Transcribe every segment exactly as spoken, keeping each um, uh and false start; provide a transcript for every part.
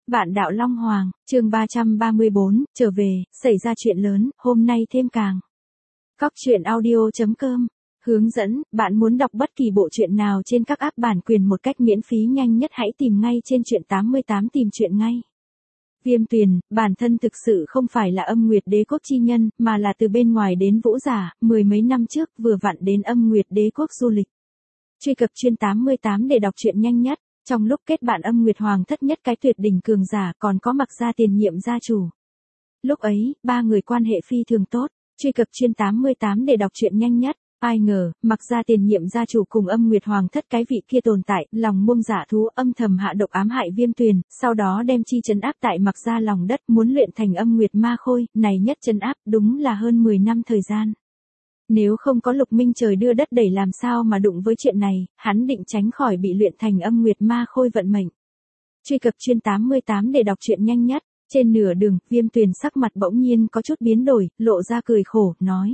Bạn đạo Long Hoàng, chương ba trăm ba mươi bốn, trở về, xảy ra chuyện lớn, hôm nay thêm càng. Cóc truyện audio chấm com, hướng dẫn, bạn muốn đọc bất kỳ bộ truyện nào trên các app bản quyền một cách miễn phí nhanh nhất hãy tìm ngay trên truyện tám mươi tám tìm truyện ngay. Viêm Tuyền, bản thân thực sự không phải là Âm Nguyệt Đế Quốc chi nhân, mà là từ bên ngoài đến Vũ Giả, mười mấy năm trước vừa vặn đến Âm Nguyệt Đế Quốc du lịch. Truy cập chuyên tám mươi tám để đọc truyện nhanh nhất. Trong lúc kết bạn Âm Nguyệt Hoàng thất nhất cái tuyệt đỉnh cường giả còn có Mặc Gia tiền nhiệm gia chủ. Lúc ấy, ba người quan hệ phi thường tốt, truy cập chuyên tám mươi tám để đọc truyện nhanh nhất. Ai ngờ, Mặc Gia tiền nhiệm gia chủ cùng Âm Nguyệt Hoàng thất cái vị kia tồn tại, lòng muông giả thú âm thầm hạ độc ám hại Viêm Tuyền, sau đó đem chi trấn áp tại Mặc Gia lòng đất muốn luyện thành Âm Nguyệt Ma Khôi, này nhất trấn áp đúng là hơn mười năm thời gian. Nếu không có Lục Minh trời đưa đất đẩy làm sao mà đụng với chuyện này, hắn định tránh khỏi bị luyện thành Âm Nguyệt Ma Khôi vận mệnh. Truy cập chuyên tám mươi tám để đọc truyện nhanh nhất. Trên nửa đường, Viêm Tuyền sắc mặt bỗng nhiên có chút biến đổi, lộ ra cười khổ, nói.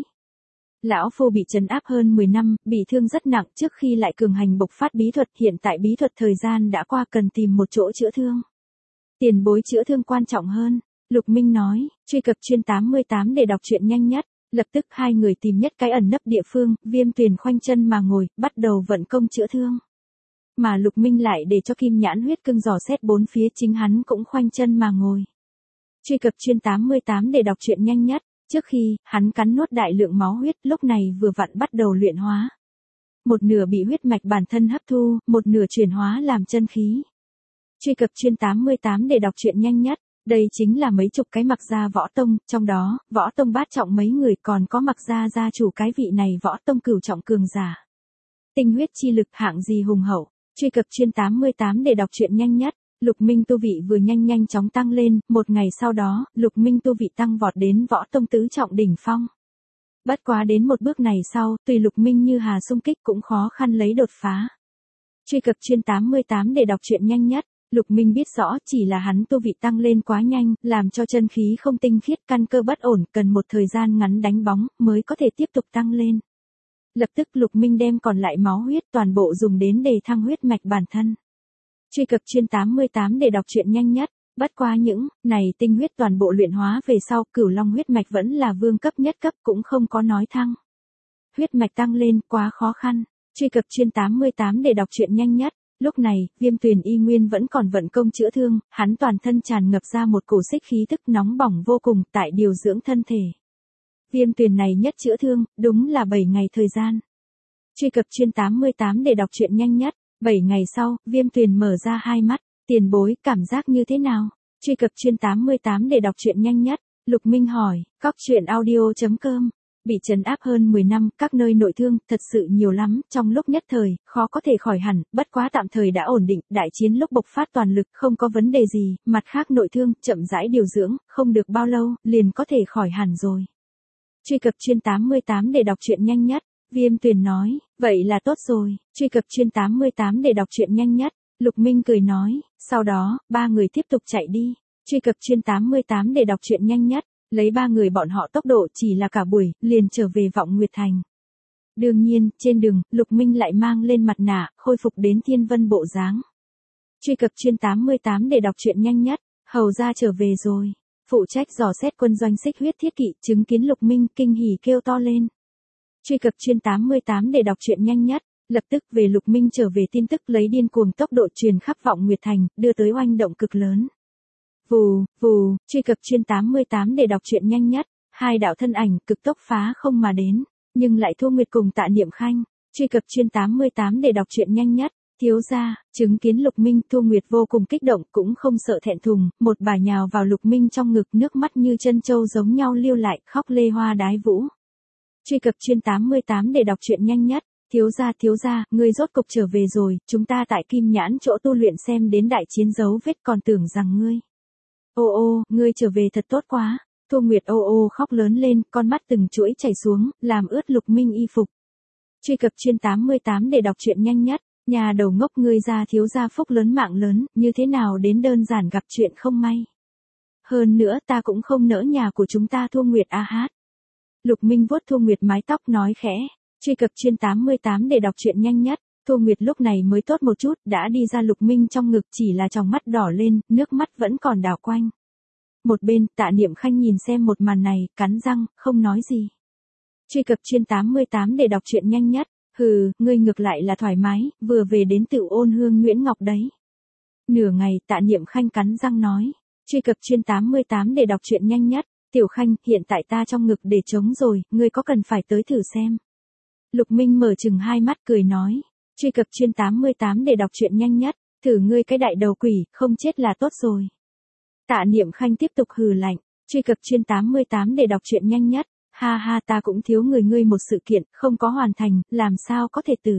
Lão phu bị trấn áp hơn mười năm, bị thương rất nặng trước khi lại cường hành bộc phát bí thuật, hiện tại bí thuật thời gian đã qua cần tìm một chỗ chữa thương. Tiền bối chữa thương quan trọng hơn, Lục Minh nói, truy cập chuyên tám mươi tám để đọc truyện nhanh nhất. Lập tức hai người tìm nhất cái ẩn nấp địa phương, Viêm Tuyền khoanh chân mà ngồi, bắt đầu vận công chữa thương. Mà Lục Minh lại để cho Kim Nhãn huyết cưng dò xét bốn phía, chính hắn cũng khoanh chân mà ngồi. Truy cập chuyên tám mươi tám để đọc truyện nhanh nhất. Trước khi, hắn cắn nuốt đại lượng máu huyết, lúc này vừa vặn bắt đầu luyện hóa. Một nửa bị huyết mạch bản thân hấp thu, một nửa chuyển hóa làm chân khí. Truy cập chuyên tám mươi tám để đọc truyện nhanh nhất. Đây chính là mấy chục cái Mặc Gia võ tông, trong đó, võ tông bát trọng mấy người còn có Mặc Gia gia chủ cái vị này võ tông cửu trọng cường giả. Tinh huyết chi lực hạng gì hùng hậu, truy cập chuyên tám mươi tám để đọc truyện nhanh nhất. Lục Minh tu vị vừa nhanh nhanh chóng tăng lên, một ngày sau đó, Lục Minh tu vị tăng vọt đến võ tông tứ trọng đỉnh phong. Bất quá đến một bước này sau, tùy Lục Minh như hà xung kích cũng khó khăn lấy đột phá. Truy cập chuyên tám mươi tám để đọc truyện nhanh nhất. Lục Minh biết rõ chỉ là hắn tu vị tăng lên quá nhanh, làm cho chân khí không tinh khiết, căn cơ bất ổn, cần một thời gian ngắn đánh bóng, mới có thể tiếp tục tăng lên. Lập tức Lục Minh đem còn lại máu huyết toàn bộ dùng đến đề thăng huyết mạch bản thân. Truy cập chuyên tám mươi tám để đọc truyện nhanh nhất. Bất qua những này tinh huyết toàn bộ luyện hóa về sau, Cửu Long huyết mạch vẫn là vương cấp nhất cấp cũng không có nói thăng. Huyết mạch tăng lên quá khó khăn. Truy cập chuyên tám mươi tám để đọc truyện nhanh nhất. Lúc này, Viêm Tuyền y nguyên vẫn còn vận công chữa thương, hắn toàn thân tràn ngập ra một cổ xích khí tức nóng bỏng vô cùng tại điều dưỡng thân thể. Viêm Tuyền này nhất chữa thương, đúng là bảy ngày thời gian. Truy cập chuyên tám mươi tám để đọc truyện nhanh nhất. bảy ngày sau, Viêm Tuyền mở ra hai mắt, tiền bối, cảm giác như thế nào? Truy cập chuyên tám mươi tám để đọc truyện nhanh nhất. Lục Minh hỏi, cóc truyện audio chấm com. Bị trấn áp hơn mười năm, các nơi nội thương, thật sự nhiều lắm, trong lúc nhất thời, khó có thể khỏi hẳn, bất quá tạm thời đã ổn định, đại chiến lúc bộc phát toàn lực, không có vấn đề gì, mặt khác nội thương, chậm rãi điều dưỡng, không được bao lâu, liền có thể khỏi hẳn rồi. Truy cập chuyên tám mươi tám để đọc truyện nhanh nhất. Viêm Tuyền nói, vậy là tốt rồi, truy cập chuyên tám mươi tám để đọc truyện nhanh nhất. Lục Minh cười nói, sau đó, ba người tiếp tục chạy đi. Truy cập chuyên tám mươi tám để đọc truyện nhanh nhất. Lấy ba người bọn họ tốc độ chỉ là cả buổi, liền trở về Vọng Nguyệt Thành. Đương nhiên, trên đường, Lục Minh lại mang lên mặt nạ, khôi phục đến thiên vân bộ dáng. Truy cập chuyên tám mươi tám để đọc truyện nhanh nhất. Hầu ra trở về rồi. Phụ trách dò xét quân doanh Xích Huyết Thiết Kỵ, chứng kiến Lục Minh, kinh hỉ kêu to lên. Truy cập chuyên tám mươi tám để đọc truyện nhanh nhất. Lập tức về Lục Minh trở về tin tức lấy điên cuồng tốc độ truyền khắp Vọng Nguyệt Thành, đưa tới oanh động cực lớn. Vù, vù, truy cập chuyên tám mươi tám để đọc truyện nhanh nhất. Hai đạo thân ảnh cực tốc phá không mà đến, nhưng lại Thu Nguyệt cùng Tạ Niệm Khanh. Truy cập chuyên tám mươi tám để đọc truyện nhanh nhất. Thiếu gia, chứng kiến Lục Minh, Thu Nguyệt vô cùng kích động, cũng không sợ thẹn thùng, một bà nhào vào Lục Minh trong ngực, nước mắt như chân châu giống nhau lưu lại, khóc lê hoa đái vũ. Truy cập chuyên tám mươi tám để đọc truyện nhanh nhất. Thiếu gia, thiếu gia, ngươi rốt cục trở về rồi, chúng ta tại Kim Nhãn chỗ tu luyện xem đến đại chiến dấu vết còn tưởng rằng ngươi. Ô ô, ngươi trở về thật tốt quá. Thu Nguyệt ô ô khóc lớn lên, con mắt từng chuỗi chảy xuống, làm ướt Lục Minh y phục. Truy cập chuyên tám mươi tám để đọc truyện nhanh nhất. Nhà đầu ngốc, ngươi ra thiếu gia phúc lớn mạng lớn, như thế nào đến đơn giản gặp chuyện không may. Hơn nữa ta cũng không nỡ nhà của chúng ta Thu Nguyệt a hát. Lục Minh vuốt Thu Nguyệt mái tóc nói khẽ. Truy cập chuyên tám mươi tám để đọc truyện nhanh nhất. Thu Nguyệt lúc này mới tốt một chút, đã đi ra Lục Minh trong ngực, chỉ là tròng mắt đỏ lên, nước mắt vẫn còn đảo quanh. Một bên, Tạ Niệm Khanh nhìn xem một màn này, cắn răng, không nói gì. Truy cập chuyên tám mươi tám để đọc truyện nhanh nhất. Hừ, ngươi ngược lại là thoải mái, vừa về đến Tựu Ôn Hương Nguyễn Ngọc đấy. Nửa ngày, Tạ Niệm Khanh cắn răng nói. Truy cập chuyên tám mươi tám để đọc truyện nhanh nhất. Tiểu Khanh, hiện tại ta trong ngực để trống rồi, ngươi có cần phải tới thử xem. Lục Minh mở chừng hai mắt cười nói. Truy cập chuyên tám mươi tám để đọc truyện nhanh nhất. Thử ngươi cái đại đầu quỷ, không chết là tốt rồi. Tạ Niệm Khanh tiếp tục hừ lạnh. Truy cập chuyên tám mươi tám để đọc truyện nhanh nhất. Ha ha, ta cũng thiếu người ngươi một sự kiện, không có hoàn thành, làm sao có thể tử.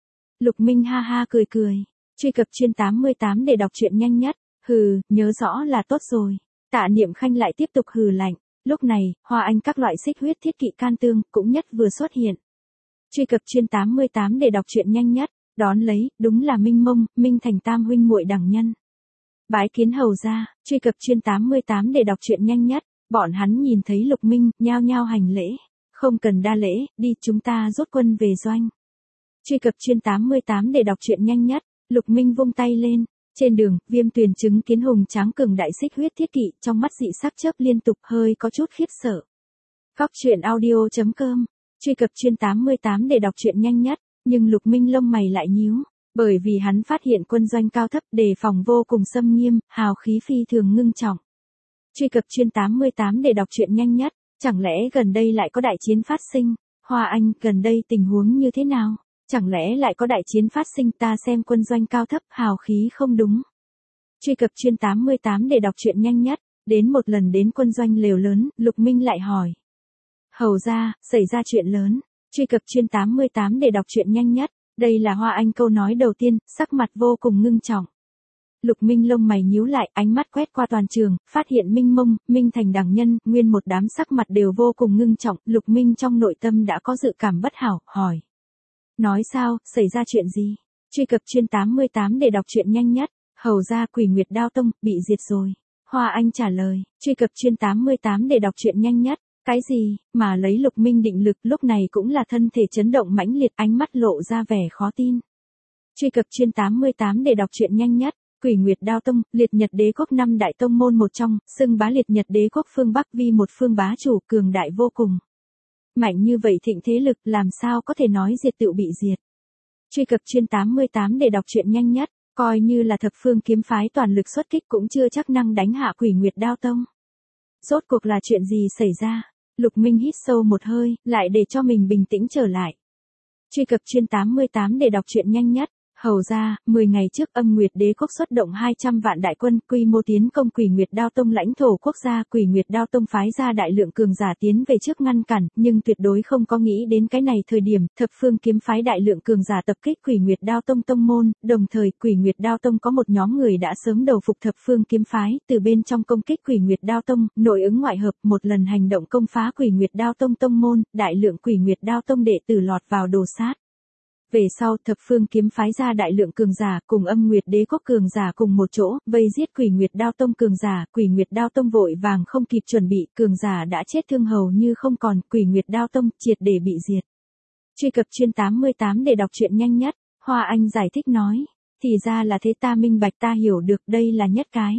Lục Minh ha ha cười cười. Truy cập chuyên tám mươi tám để đọc truyện nhanh nhất. Hừ, nhớ rõ là tốt rồi. Tạ Niệm Khanh lại tiếp tục hừ lạnh. Lúc này, Hoa Anh các loại xích huyết thiết kỵ can tương, cũng nhất vừa xuất hiện. Truy cập chuyên tám mươi tám để đọc truyện nhanh nhất. Đón lấy, đúng là Minh Mông, Minh Thành tam huynh muội đẳng nhân. Bái kiến hầu ra. Truy cập chuyên tám mươi tám để đọc truyện nhanh nhất. Bọn hắn nhìn thấy Lục Minh, nhao nhao hành lễ. Không cần đa lễ, đi chúng ta rút quân về doanh. Truy cập chuyên tám mươi tám để đọc truyện nhanh nhất. Lục Minh vung tay lên. Trên đường, Viêm Tuyền chứng kiến hùng tráng cường đại xích huyết thiết kỵ, trong mắt dị sắc chớp liên tục, hơi có chút khiếp sợ. Cóc truyện audio chấm com. Truy cập chuyên tám mươi tám để đọc truyện nhanh nhất. Nhưng Lục Minh lông mày lại nhíu. Bởi vì hắn phát hiện quân doanh cao thấp đề phòng vô cùng xâm nghiêm, hào khí phi thường ngưng trọng. Truy cập chuyên tám mươi tám để đọc truyện nhanh nhất. Chẳng lẽ gần đây lại có đại chiến phát sinh? Hoa Anh, gần đây tình huống như thế nào? Chẳng lẽ lại có đại chiến phát sinh, ta xem quân doanh cao thấp, hào khí không đúng. Truy cập chuyên tám mươi tám để đọc truyện nhanh nhất. Đến một lần đến quân doanh lều lớn, Lục Minh lại hỏi. Hầu ra, xảy ra chuyện lớn. Truy cập chuyên tám mươi tám để đọc truyện nhanh nhất. Đây là Hoa Anh câu nói đầu tiên, sắc mặt vô cùng ngưng trọng. Lục Minh lông mày nhíu lại, ánh mắt quét qua toàn trường, phát hiện Minh Mông, Minh Thành đẳng nhân, nguyên một đám sắc mặt đều vô cùng ngưng trọng, Lục Minh trong nội tâm đã có dự cảm bất hảo, hỏi. Nói sao, xảy ra chuyện gì? Truy cập chuyên tám mươi tám để đọc truyện nhanh nhất. Hầu ra Quỷ Nguyệt Đao Tông, bị diệt rồi. Hoa Anh trả lời. Truy cập chuyên tám mươi tám để đọc truyện nhanh nhất. Cái gì, mà lấy Lục Minh định lực lúc này cũng là thân thể chấn động mãnh liệt, ánh mắt lộ ra vẻ khó tin. Truy cập chuyên tám mươi tám để đọc truyện nhanh nhất. Quỷ Nguyệt Đao Tông, Liệt Nhật Đế Quốc năm đại tông môn một trong, xưng bá Liệt Nhật Đế Quốc phương Bắc vi một phương bá chủ, cường đại vô cùng. Mạnh như vậy thịnh thế lực, làm sao có thể nói diệt tựu bị diệt. Truy cập chuyên tám mươi tám để đọc truyện nhanh nhất. Coi như là thập phương kiếm phái toàn lực xuất kích cũng chưa chắc năng đánh hạ Quỷ Nguyệt Đao Tông. Rốt cuộc là chuyện gì xảy ra? Lục Minh hít sâu một hơi, lại để cho mình bình tĩnh trở lại. Truy cập chuyên tám mươi tám để đọc truyện nhanh nhất. Hầu ra, mười ngày trước Âm Nguyệt Đế Quốc xuất động hai trăm vạn đại quân, quy mô tiến công Quỷ Nguyệt Đao Tông lãnh thổ quốc gia, Quỷ Nguyệt Đao Tông phái ra đại lượng cường giả tiến về trước ngăn cản, nhưng tuyệt đối không có nghĩ đến cái này thời điểm, thập phương kiếm phái đại lượng cường giả tập kích Quỷ Nguyệt Đao Tông tông môn, đồng thời Quỷ Nguyệt Đao Tông có một nhóm người đã sớm đầu phục thập phương kiếm phái, từ bên trong công kích Quỷ Nguyệt Đao Tông, nội ứng ngoại hợp, một lần hành động công phá Quỷ Nguyệt Đao Tông tông môn, đại lượng Quỷ Nguyệt Đao Tông đệ tử lọt vào đồ sát. Về sau, thập phương kiếm phái ra đại lượng cường giả, cùng Âm Nguyệt Đế Quốc cường giả cùng một chỗ, vây giết Quỷ Nguyệt Đao Tông cường giả, Quỷ Nguyệt Đao Tông vội vàng không kịp chuẩn bị, cường giả đã chết thương hầu như không còn, Quỷ Nguyệt Đao Tông triệt để bị diệt. Truy cập chuyên tám mươi tám để đọc truyện nhanh nhất. Hoa Anh giải thích nói, thì ra là thế, ta minh bạch, ta hiểu được, đây là nhất cái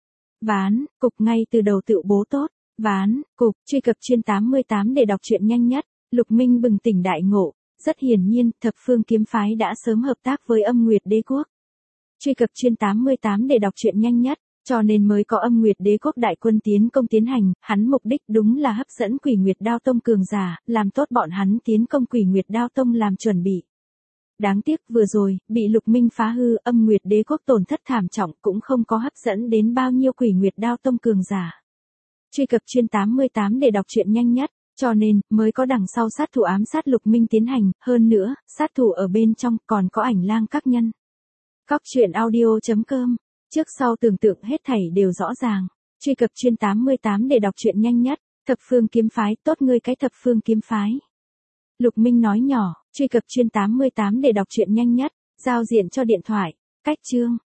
ván cục ngay từ đầu tự bố tốt. Ván cục. Truy cập chuyên tám mươi tám để đọc truyện nhanh nhất. Lục Minh bừng tỉnh đại ngộ. Rất hiển nhiên, thập phương kiếm phái đã sớm hợp tác với Âm Nguyệt Đế Quốc. Truy cập chuyên tám mươi tám để đọc truyện nhanh nhất, cho nên mới có Âm Nguyệt Đế Quốc đại quân tiến công tiến hành, hắn mục đích đúng là hấp dẫn Quỷ Nguyệt Đao Tông cường giả, làm tốt bọn hắn tiến công Quỷ Nguyệt Đao Tông làm chuẩn bị. Đáng tiếc vừa rồi, bị Lục Minh phá hư, Âm Nguyệt Đế Quốc tổn thất thảm trọng, cũng không có hấp dẫn đến bao nhiêu Quỷ Nguyệt Đao Tông cường giả. Truy cập chuyên tám mươi tám để đọc truyện nhanh nhất. Cho nên, mới có đằng sau sát thủ ám sát Lục Minh tiến hành, hơn nữa, sát thủ ở bên trong còn có Ảnh Lang các nhân. Cóc truyện audio chấm com. Trước sau tưởng tượng hết thảy đều rõ ràng. Truy cập chuyên tám mươi tám để đọc truyện nhanh nhất. Thập phương kiếm phái, tốt ngươi cái thập phương kiếm phái. Lục Minh nói nhỏ, truy cập chuyên tám mươi tám để đọc truyện nhanh nhất. Giao diện cho điện thoại. Cách chương.